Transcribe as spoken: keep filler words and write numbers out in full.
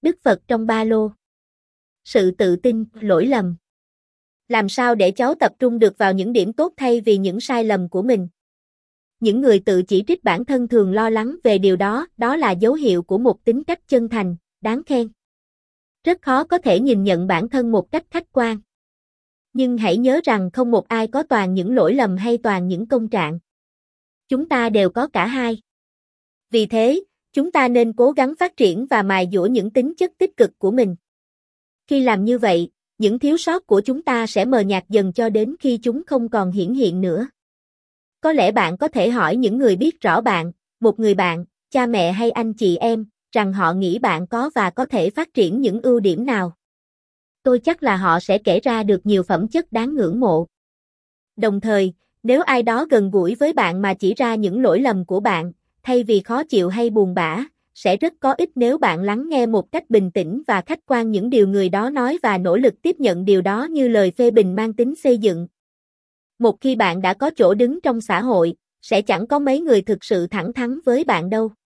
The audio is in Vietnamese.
Đức Phật trong ba lô. Sự tự tin, lỗi lầm. Làm sao để cháu tập trung được vào những điểm tốt thay vì những sai lầm của mình? Những người tự chỉ trích bản thân thường lo lắng về điều đó, đó là dấu hiệu của một tính cách chân thành, đáng khen. Rất khó có thể nhìn nhận bản thân một cách khách quan. Nhưng hãy nhớ rằng không một ai có toàn những lỗi lầm hay toàn những công trạng. Chúng ta đều có cả hai. Vì thế, chúng ta nên cố gắng phát triển và mài dũa những tính chất tích cực của mình. Khi làm như vậy, những thiếu sót của chúng ta sẽ mờ nhạt dần cho đến khi chúng không còn hiển hiện nữa. Có lẽ bạn có thể hỏi những người biết rõ bạn, một người bạn, cha mẹ hay anh chị em, rằng họ nghĩ bạn có và có thể phát triển những ưu điểm nào. Tôi chắc là họ sẽ kể ra được nhiều phẩm chất đáng ngưỡng mộ. Đồng thời, nếu ai đó gần gũi với bạn mà chỉ ra những lỗi lầm của bạn, thay vì khó chịu hay buồn bã, sẽ rất có ích nếu bạn lắng nghe một cách bình tĩnh và khách quan những điều người đó nói và nỗ lực tiếp nhận điều đó như lời phê bình mang tính xây dựng. Một khi bạn đã có chỗ đứng trong xã hội, sẽ chẳng có mấy người thực sự thẳng thắn với bạn đâu.